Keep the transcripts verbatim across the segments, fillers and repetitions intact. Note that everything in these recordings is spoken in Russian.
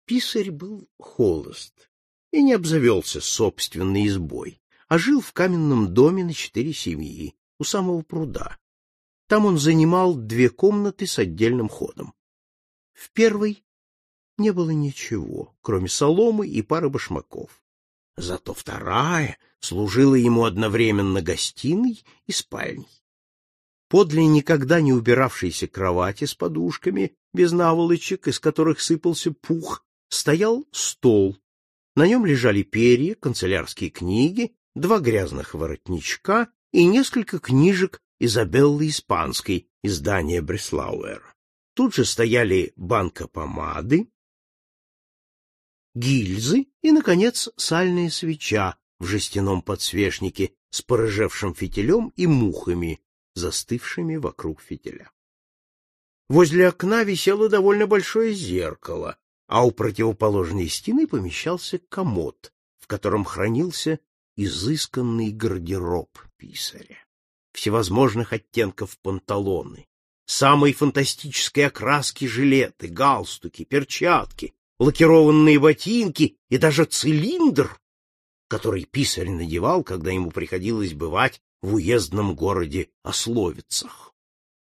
Писарь был холост и не обзавелся собственной избой, а жил в каменном доме на четыре семьи у самого пруда. Там он занимал две комнаты с отдельным ходом. В первой не было ничего, кроме соломы и пары башмаков. Зато вторая служила ему одновременно гостиной и спальней. Подле никогда не убиравшейся кровати с подушками, без наволочек, из которых сыпался пух, стоял стол. На нем лежали перья, канцелярские книги, два грязных воротничка и несколько книжек Изабеллы Испанской, издания Бреслауэра. Тут же стояли банка помады, гильзы и, наконец, сальная свеча в жестяном подсвечнике с порыжевшим фитилем и мухами, застывшими вокруг фитиля. Возле окна висело довольно большое зеркало, а у противоположной стены помещался комод, в котором хранился изысканный гардероб писаря. Всевозможных оттенков панталоны, самой фантастической окраски жилеты, галстуки, перчатки, лакированные ботинки и даже цилиндр, который писарь надевал, когда ему приходилось бывать в уездном городе Ословицах.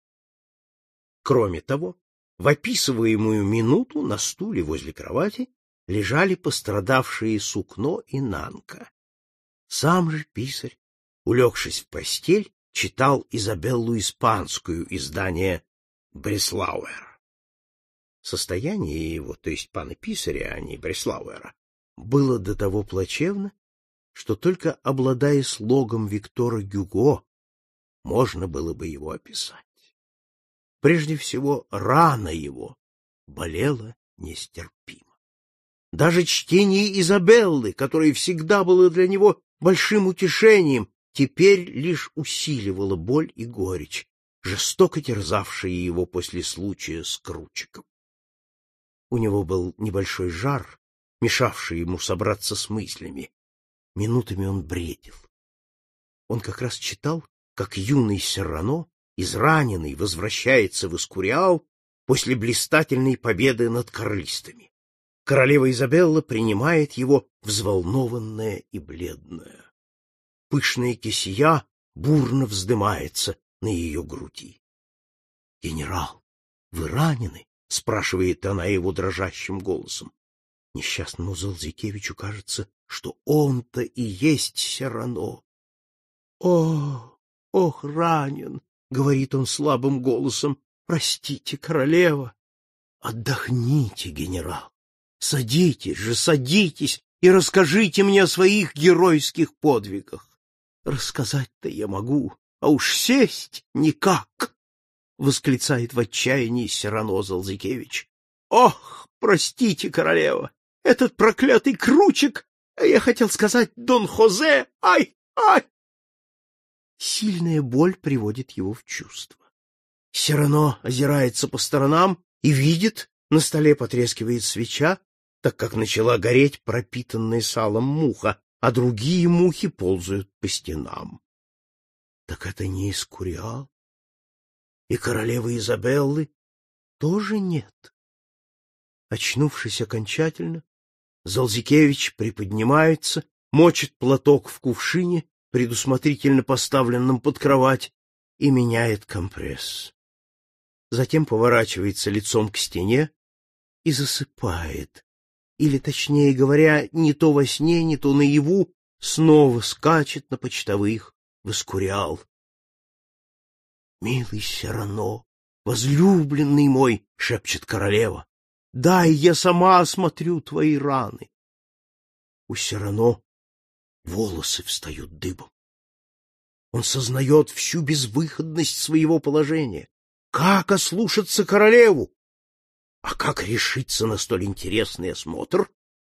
Кроме того, в описываемую минуту на стуле возле кровати лежали пострадавшие сукно и нанка. Сам же писарь, улегшись в постель, читал Изабеллу Испанскую, издание Бреслауэра. Состояние его, то есть пана писаря, а не Бреслауэра, было до того плачевно, что только обладая слогом Виктора Гюго можно было бы его описать. Прежде всего, рана его болела нестерпимо. Даже чтение Изабеллы, которое всегда было для него большим утешением, теперь лишь усиливало боль и горечь, жестоко терзавшие его после случая с Кручиком. У него был небольшой жар, мешавший ему собраться с мыслями. Минутами он бредил. Он как раз читал, как юный Серрано, израненный, возвращается в Эскуриал после блистательной победы над карлистами. Королева Изабелла принимает его, взволнованная и бледная. Пышная кисия бурно вздымается на ее груди. — Генерал, вы ранены? — спрашивает она его дрожащим голосом. Несчастному Залзикевичу кажется, что он-то и есть Серрано. — О, ох, ранен! — говорит он слабым голосом. — Простите, королева. — Отдохните, генерал. Садитесь же, садитесь и расскажите мне о своих геройских подвигах. Рассказать-то я могу, а уж сесть никак! — восклицает в отчаянии Серрано Залзикевич. — Ох, простите, королева, этот проклятый Кручик, я хотел сказать Дон Хозе, ай, ай! Сильная боль приводит его в чувство. Серрано озирается по сторонам и видит, на столе потрескивает свеча, так как начала гореть пропитанная салом муха, а другие мухи ползают по стенам. Так это не Эскуриал? И королевы Изабеллы тоже нет. Очнувшись окончательно, Залзикевич приподнимается, мочит платок в кувшине, предусмотрительно поставленном под кровать, и меняет компресс. Затем поворачивается лицом к стене и засыпает, или, точнее говоря, не то во сне, не то наяву, снова скачет на почтовых в Эскуриал. — Милый Серрано, возлюбленный мой, — шепчет королева, — дай я сама осмотрю твои раны. У Серрано волосы встают дыбом. Он сознает всю безвыходность своего положения. Как ослушаться королеву? А как решиться на столь интересный осмотр?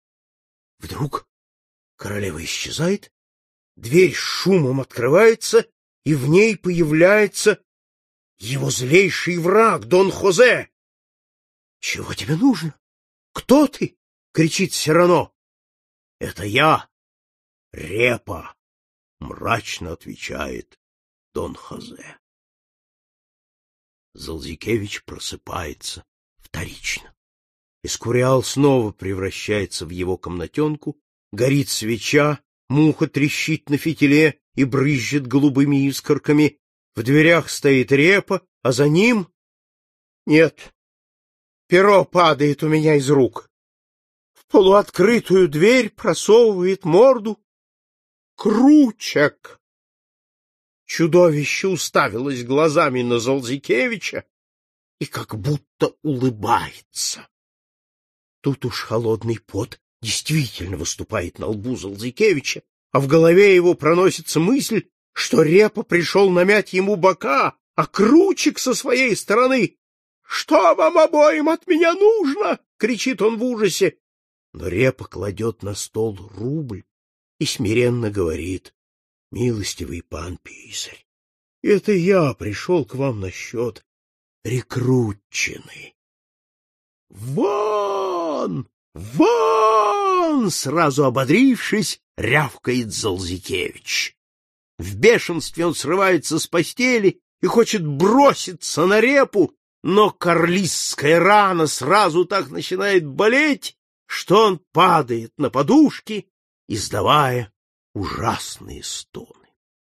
Вдруг королева исчезает, дверь шумом открывается, и в ней появляется его злейший враг, Дон Хозе. — Чего тебе нужно? Кто ты? — кричит Серрано. — Это я, Репа, — мрачно отвечает Дон Хозе. Залзикевич просыпается вторично. Эскуриал снова превращается в его комнатенку, горит свеча, муха трещит на фитиле и брызжет голубыми искорками. В дверях стоит Репа, а за ним... Нет, перо падает у меня из рук. В полуоткрытую дверь просовывает морду Кручек. Чудовище уставилось глазами на Залзикевича и как будто улыбается. Тут уж холодный пот действительно выступает на лбу Залзикевича, а в голове его проносится мысль, что Репа пришел намять ему бока, а Кручек со своей стороны... — Что вам обоим от меня нужно? — кричит он в ужасе. Но Репа кладет на стол рубль и смиренно говорит: — Милостивый пан писарь, это я пришел к вам насчет рекрутчины. — Вон! Вон! — сразу ободрившись, рявкает Залзикевич. В бешенстве он срывается с постели и хочет броситься на Репу, но карлистская рана сразу так начинает болеть, что он падает на подушки, издавая ужасные стоны.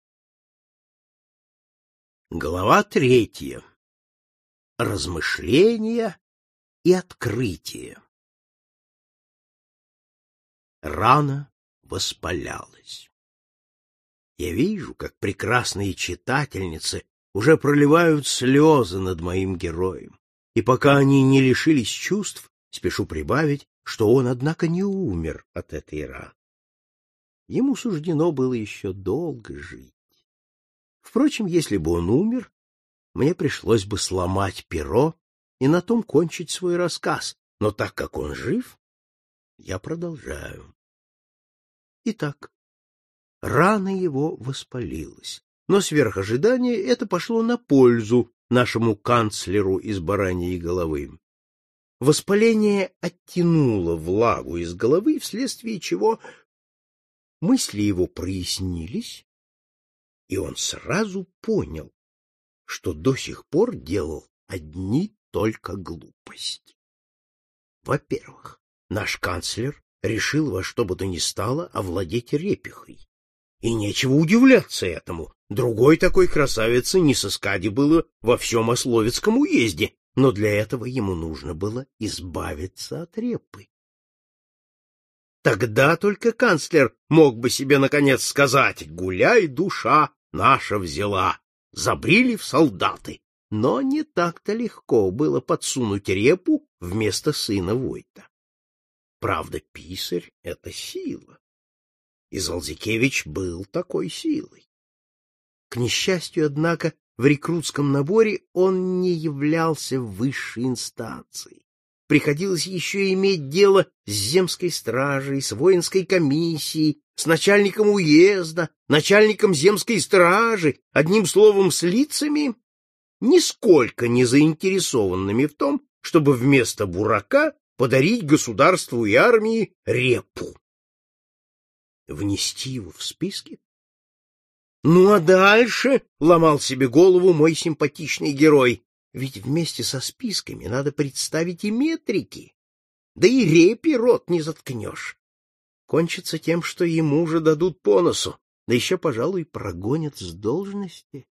Глава третья. Размышления и открытия. Рана воспалялась. Я вижу, как прекрасные читательницы уже проливают слезы над моим героем, и пока они не лишились чувств, спешу прибавить, что он, однако, не умер от этой раны. Ему суждено было еще долго жить. Впрочем, если бы он умер, мне пришлось бы сломать перо и на том кончить свой рассказ, но так как он жив, я продолжаю. Итак, рана его воспалилась, но сверх ожидания это пошло на пользу нашему канцлеру из бараньей головы. Воспаление оттянуло влагу из головы, вследствие чего мысли его прояснились, и он сразу понял, что до сих пор делал одни только глупости. Во-первых, наш канцлер решил во что бы то ни стало овладеть Репихой. И нечего удивляться этому. Другой такой красавицы не сыскать было во всем Ословецком уезде, но для этого ему нужно было избавиться от Репы. Тогда только канцлер мог бы себе наконец сказать: «Гуляй, душа наша взяла, забрили в солдаты». Но не так-то легко было подсунуть Репу вместо сына Войта. Правда, писарь — это сила. И Залзикевич был такой силой. К несчастью, однако, в рекрутском наборе он не являлся высшей инстанцией. Приходилось еще иметь дело с земской стражей, с воинской комиссией, с начальником уезда, начальником земской стражи, одним словом, с лицами, нисколько не заинтересованными в том, чтобы вместо бурака подарить государству и армии Репу. Внести его в списки? Ну а дальше ломал себе голову мой симпатичный герой. Ведь вместе со списками надо представить и метрики. Да и Репе рот не заткнешь. Кончится тем, что ему же дадут по носу, да еще, пожалуй, прогонят с должности.